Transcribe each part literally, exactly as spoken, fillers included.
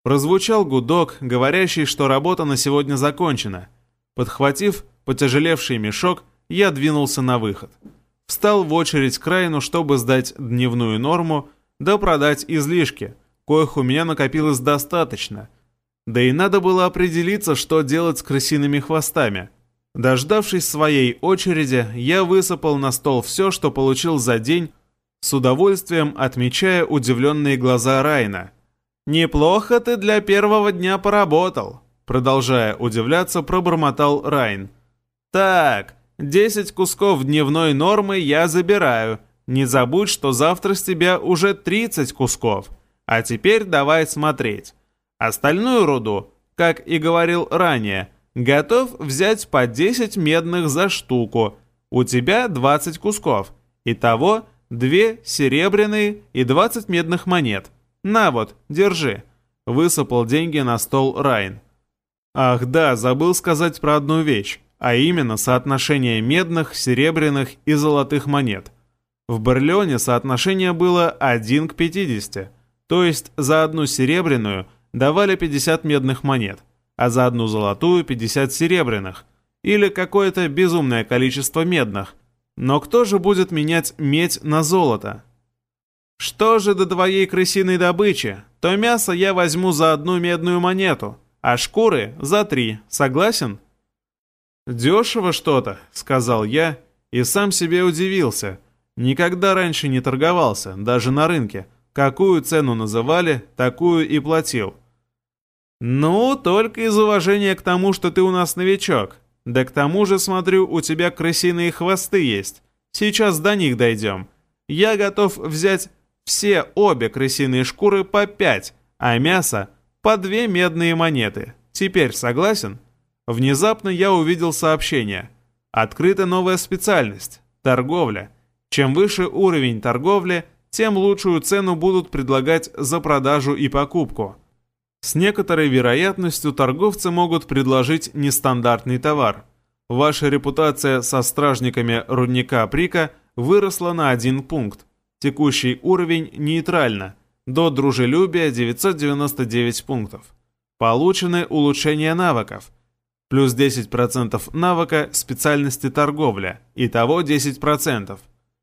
Прозвучал гудок, говорящий, что работа на сегодня закончена. Подхватив потяжелевший мешок, я двинулся на выход. Встал в очередь к Райну, чтобы сдать дневную норму, да продать излишки, коих у меня накопилось достаточно. Да и надо было определиться, что делать с крысиными хвостами. Дождавшись своей очереди, я высыпал на стол все, что получил за день, с удовольствием отмечая удивленные глаза Райна. «Неплохо ты для первого дня поработал», — продолжая удивляться, пробормотал Райн. «Так, десять кусков дневной нормы я забираю. Не забудь, что завтра с тебя уже тридцать кусков. А теперь давай смотреть. Остальную руду, как и говорил ранее, готов взять по десять медных за штуку. У тебя двадцать кусков. Итого две серебряные и двадцать медных монет. На вот, держи». Высыпал деньги на стол Райн. Ах да, забыл сказать про одну вещь, а именно соотношение медных, серебряных и золотых монет. В Барлеоне соотношение было один к пятидесяти, то есть за одну серебряную давали пятьдесят медных монет, а за одну золотую пятьдесят серебряных, или какое-то безумное количество медных. Но кто же будет менять медь на золото? Что же до твоей крысиной добычи, то мясо я возьму за одну медную монету, а шкуры за три, согласен? «Дешево что-то», — сказал я, и сам себе удивился. Никогда раньше не торговался, даже на рынке. Какую цену называли, такую и платил. «Ну, только из уважения к тому, что ты у нас новичок. Да к тому же, смотрю, у тебя крысиные хвосты есть. Сейчас до них дойдем. Я готов взять все обе крысиные шкуры по пять, а мясо по две медные монеты. Теперь согласен?» Внезапно я увидел сообщение. Открыта новая специальность – торговля. Чем выше уровень торговли, тем лучшую цену будут предлагать за продажу и покупку. С некоторой вероятностью торговцы могут предложить нестандартный товар. Ваша репутация со стражниками рудника Прика выросла на один пункт. Текущий уровень нейтрально. До дружелюбия девятьсот девяносто девять пунктов. Получены улучшения навыков. Плюс десять процентов навыка специальности торговля. Итого десять процентов.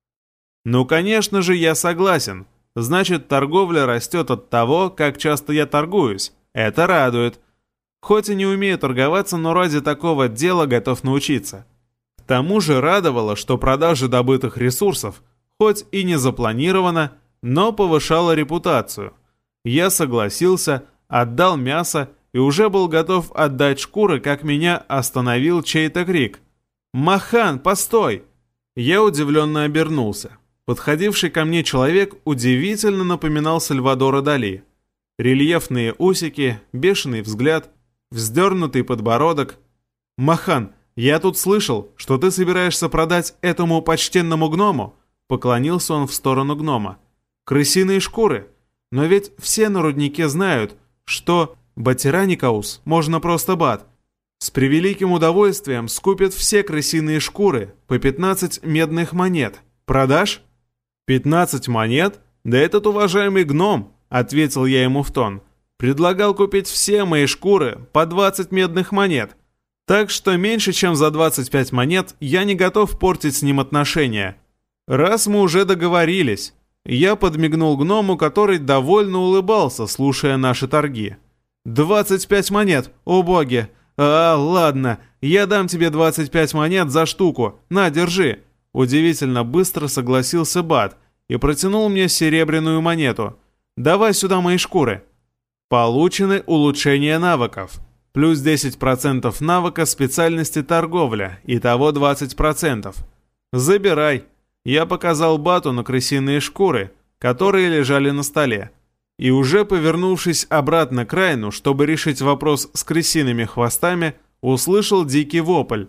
Ну, конечно же, я согласен. Значит, торговля растет от того, как часто я торгуюсь. Это радует. Хоть и не умею торговаться, но ради такого дела готов научиться. К тому же радовало, что продажа добытых ресурсов, хоть и не запланировано, но повышала репутацию. Я согласился, отдал мясо и уже был готов отдать шкуры, как меня остановил чей-то крик. «Махан, постой!» Я удивленно обернулся. Подходивший ко мне человек удивительно напоминал Сальвадора Дали. Рельефные усики, бешеный взгляд, вздернутый подбородок. «Махан, я тут слышал, что ты собираешься продать этому почтенному гному?» Поклонился он в сторону гнома. «Крысиные шкуры. Но ведь все на руднике знают, что Батираникаус можно просто бат. С превеликим удовольствием скупят все крысиные шкуры по пятнадцать медных монет. Продашь?» «пятнадцать монет? Да этот уважаемый гном», — ответил я ему в тон, «предлагал купить все мои шкуры по двадцать медных монет. Так что меньше, чем за двадцать пять монет я не готов портить с ним отношения. Раз мы уже договорились». Я подмигнул гному, который довольно улыбался, слушая наши торги. «Двадцать пять монет, о боги! А, ладно, я дам тебе двадцать пять монет за штуку. На, держи!» Удивительно быстро согласился Бат и протянул мне серебряную монету. «Давай сюда мои шкуры». Получены улучшения навыков. Плюс десять процентов навыка специальности торговля, итого двадцать процентов. «Забирай». Я показал Бату на крысиные шкуры, которые лежали на столе. И уже повернувшись обратно к Райну, чтобы решить вопрос с крысиными хвостами, услышал дикий вопль.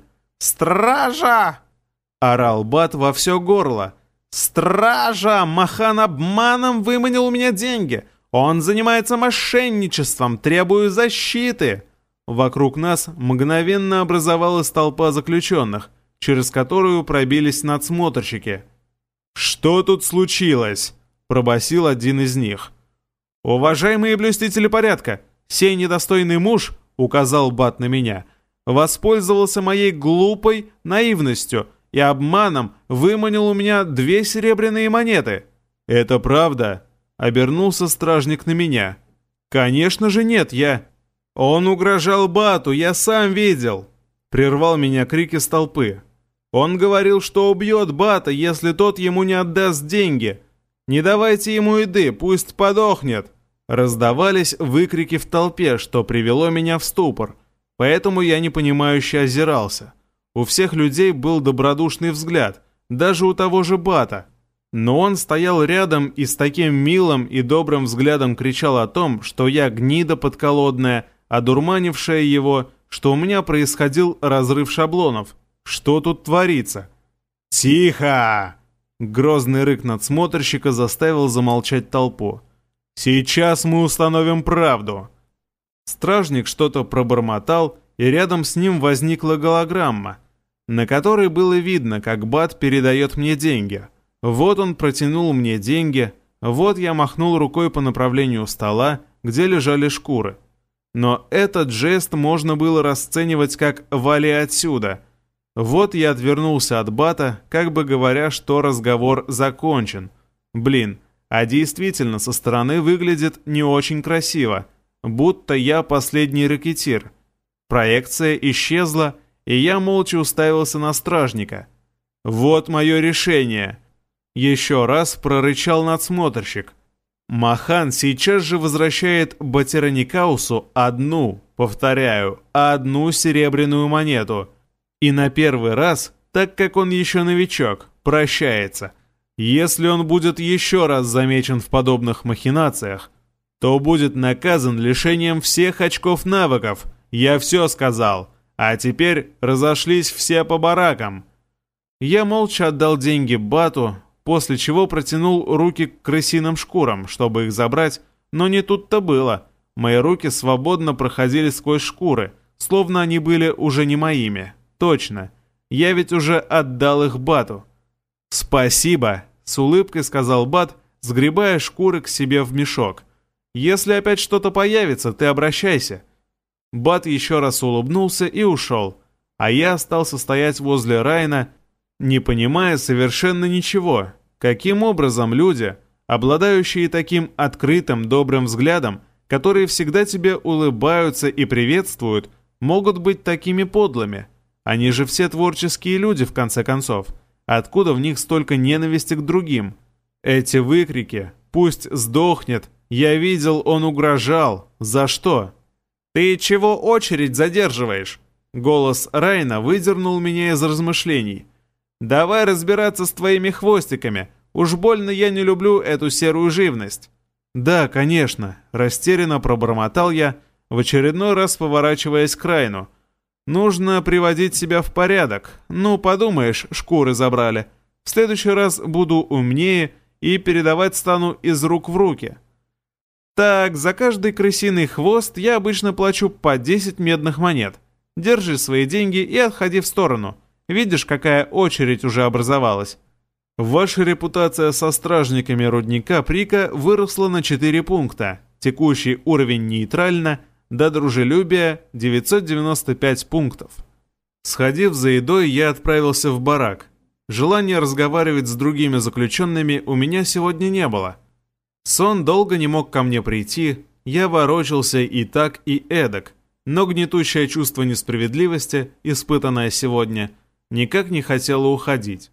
«Стража!» — орал Бат во все горло. «Стража! Махан обманом выманил у меня деньги! Он занимается мошенничеством! Требую защиты!» Вокруг нас мгновенно образовалась толпа заключенных, через которую пробились надсмотрщики. «Что тут случилось?» — пробасил один из них. «Уважаемые блюстители порядка, «Сей недостойный муж», — указал Бат на меня, — «воспользовался моей глупой наивностью и обманом выманил у меня две серебряные монеты». «Это правда?» — обернулся стражник на меня. «Конечно же нет, я...» «Он угрожал Бату, я сам видел!» — прервал меня крики с толпы. «Он говорил, что убьет Бата, если тот ему не отдаст деньги. Не давайте ему еды, пусть подохнет!» Раздавались выкрики в толпе, что привело меня в ступор, поэтому я непонимающе озирался. У всех людей был добродушный взгляд, даже у того же Бата. Но он стоял рядом и с таким милым и добрым взглядом кричал о том, что я гнида подколодная, одурманившая его, что у меня происходил разрыв шаблонов. Что тут творится? «Тихо!» Грозный рык надсмотрщика заставил замолчать толпу. «Сейчас мы установим правду!» Стражник что-то пробормотал, и рядом с ним возникла голограмма, на которой было видно, как Бат передает мне деньги. Вот он протянул мне деньги, вот я махнул рукой по направлению стола, где лежали шкуры. Но этот жест можно было расценивать как «вали отсюда». Вот я отвернулся от Бата, как бы говоря, что разговор закончен. Блин, а действительно со стороны выглядит не очень красиво, будто я последний рэкетир. Проекция исчезла, и я молча уставился на стражника. «Вот мое решение!» Еще раз прорычал надсмотрщик. Махан сейчас же возвращает Батираникаусу одну, повторяю, одну серебряную монету. И на первый раз, так как он еще новичок, прощается. Если он будет еще раз замечен в подобных махинациях, то будет наказан лишением всех очков навыков. Я все сказал. А теперь разошлись все по баракам. Я молча отдал деньги Бату, после чего протянул руки к крысиным шкурам, чтобы их забрать, но не тут-то было. Мои руки свободно проходили сквозь шкуры, словно они были уже не моими. Точно, я ведь уже отдал их Бату. «Спасибо», — с улыбкой сказал Бат, сгребая шкуры к себе в мешок. «Если опять что-то появится, ты обращайся». Бат еще раз улыбнулся и ушел, а я остался стоять возле Райна, не понимая совершенно ничего. Каким образом люди, обладающие таким открытым, добрым взглядом, которые всегда тебе улыбаются и приветствуют, могут быть такими подлыми? Они же все творческие люди, в конце концов. Откуда в них столько ненависти к другим? Эти выкрики «Пусть сдохнет», «Я видел, он угрожал». За что? «Ты чего очередь задерживаешь?» Голос Райна выдернул меня из размышлений. «Давай разбираться с твоими хвостиками. Уж больно я не люблю эту серую живность». «Да, конечно», — растерянно пробормотал я, в очередной раз поворачиваясь к Райну. «Нужно приводить себя в порядок. Ну, подумаешь, шкуры забрали. В следующий раз буду умнее и передавать стану из рук в руки. Так, за каждый крысиный хвост я обычно плачу по десять медных монет. Держи свои деньги и отходи в сторону. Видишь, какая очередь уже образовалась. Ваша репутация со стражниками рудника Прика выросла на четыре пункта. Текущий уровень нейтрально, до дружелюбия девятьсот девяносто пять пунктов. Сходив за едой, я отправился в барак. Желания разговаривать с другими заключенными у меня сегодня не было. Сон долго не мог ко мне прийти, я ворочался и так, и эдак, но гнетущее чувство несправедливости, испытанное сегодня, никак не хотело уходить.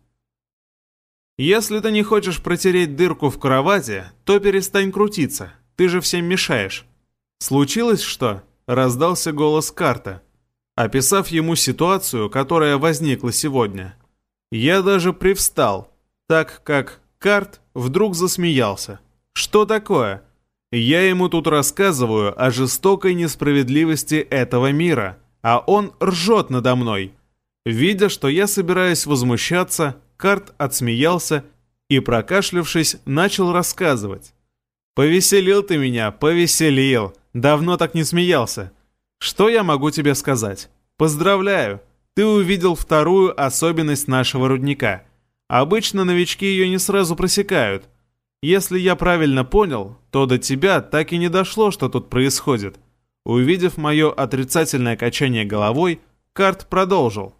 «Если ты не хочешь протереть дырку в кровати, то перестань крутиться, ты же всем мешаешь». «Случилось что?» — раздался голос Карта, описав ему ситуацию, которая возникла сегодня. Я даже привстал, так как Карт вдруг засмеялся. «Что такое?» «Я ему тут рассказываю о жестокой несправедливости этого мира, а он ржет надо мной». Видя, что я собираюсь возмущаться, Карт отсмеялся и, прокашлявшись, начал рассказывать. «Повеселил ты меня, повеселил. Давно так не смеялся. Что я могу тебе сказать? Поздравляю, ты увидел вторую особенность нашего рудника. Обычно новички ее не сразу просекают. Если я правильно понял, то до тебя так и не дошло, что тут происходит. Увидев мое отрицательное качание головой, Карт продолжил.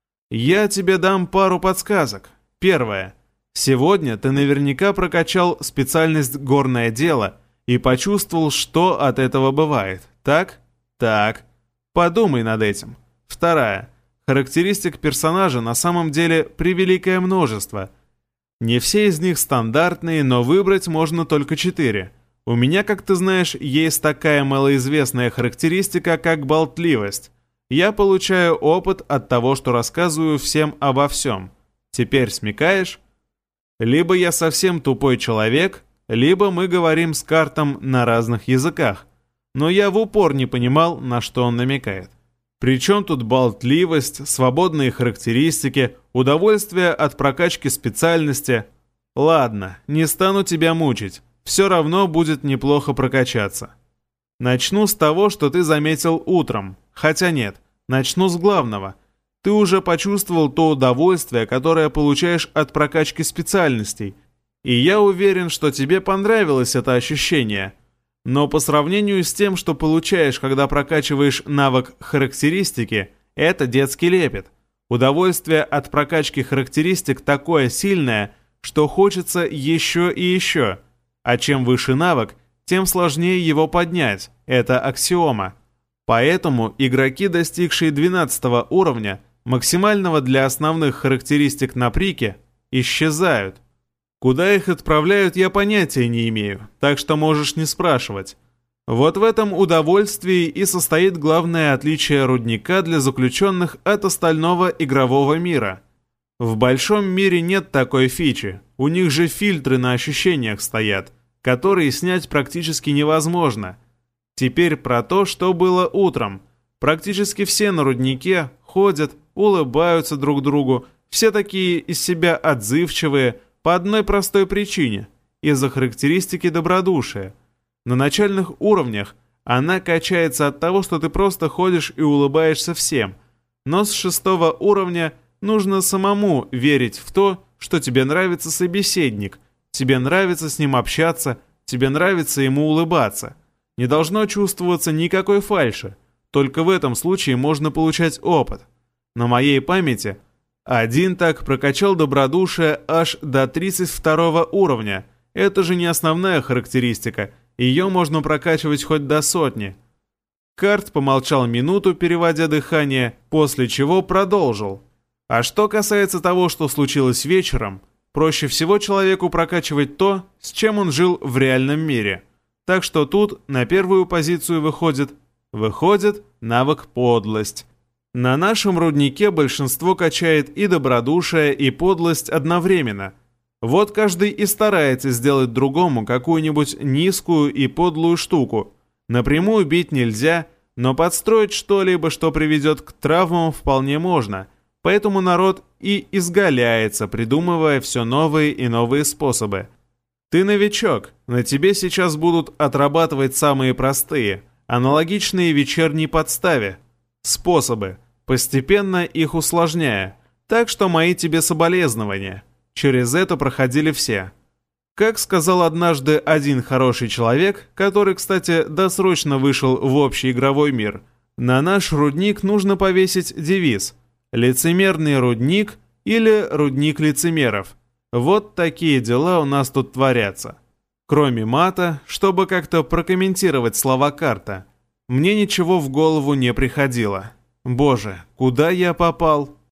«Я тебе дам пару подсказок. Первое. Сегодня ты наверняка прокачал специальность «Горное дело» и почувствовал, что от этого бывает. Так? Так. Подумай над этим. Вторая. Характеристик персонажа на самом деле превеликое множество. Не все из них стандартные, но выбрать можно только четыре. У меня, как ты знаешь, есть такая малоизвестная характеристика, как болтливость. Я получаю опыт от того, что рассказываю всем обо всем. Теперь смекаешь? Либо я совсем тупой человек, либо мы говорим с Картом на разных языках. Но я в упор не понимал, на что он намекает. Причем тут болтливость, свободные характеристики, удовольствие от прокачки специальности? Ладно, не стану тебя мучить. Все равно будет неплохо прокачаться. Начну с того, что ты заметил утром. Хотя нет, начну с главного. Ты уже почувствовал то удовольствие, которое получаешь от прокачки специальностей. И я уверен, что тебе понравилось это ощущение. Но по сравнению с тем, что получаешь, когда прокачиваешь навык характеристики, это детский лепет. Удовольствие от прокачки характеристик такое сильное, что хочется еще и еще. А чем выше навык, тем сложнее его поднять. Это аксиома. Поэтому игроки, достигшие двенадцатого уровня, максимального для основных характеристик на прике, исчезают. Куда их отправляют, я понятия не имею, так что можешь не спрашивать. Вот в этом удовольствии и состоит главное отличие рудника для заключенных от остального игрового мира. В большом мире нет такой фичи, у них же фильтры на ощущениях стоят, которые снять практически невозможно. Теперь про то, что было утром. Практически все на руднике ходят, улыбаются друг другу, все такие из себя отзывчивые, по одной простой причине – из-за характеристики добродушия. На начальных уровнях она качается от того, что ты просто ходишь и улыбаешься всем, но с шестого уровня нужно самому верить в то, что тебе нравится собеседник, тебе нравится с ним общаться, тебе нравится ему улыбаться. Не должно чувствоваться никакой фальши, только в этом случае можно получать опыт. На моей памяти – один так прокачал добродушие аж до тридцать второго уровня. Это же не основная характеристика, ее можно прокачивать хоть до сотни. Карт помолчал минуту, переводя дыхание, после чего продолжил. А что касается того, что случилось вечером, проще всего человеку прокачивать то, с чем он жил в реальном мире. Так что тут на первую позицию выходит, выходит навык подлость. На нашем руднике большинство качает и добродушие, и подлость одновременно. Вот каждый и старается сделать другому какую-нибудь низкую и подлую штуку. Напрямую бить нельзя, но подстроить что-либо, что приведет к травмам, вполне можно. Поэтому народ и изгаляется, придумывая все новые и новые способы. Ты новичок, на тебе сейчас будут отрабатывать самые простые, аналогичные вечерней подставе. Способы, постепенно их усложняя, так что мои тебе соболезнования. Через это проходили все. Как сказал однажды один хороший человек, который, кстати, досрочно вышел в общий игровой мир, на наш рудник нужно повесить девиз «Лицемерный рудник» или «Рудник лицемеров». Вот такие дела у нас тут творятся. Кроме мата, чтобы как-то прокомментировать слова Карта, мне ничего в голову не приходило. Боже, куда я попал?